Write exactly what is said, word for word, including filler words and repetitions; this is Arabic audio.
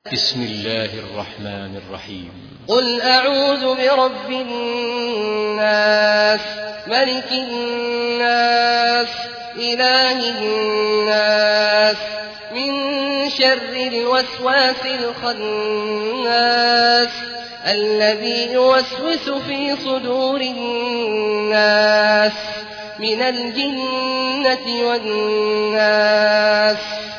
بسم الله الرحمن الرحيم. قل أعوذ برب الناس ملك الناس إله الناس من شر الوسواس الخناس الذي يوسوس في صدور الناس من الجنة والناس.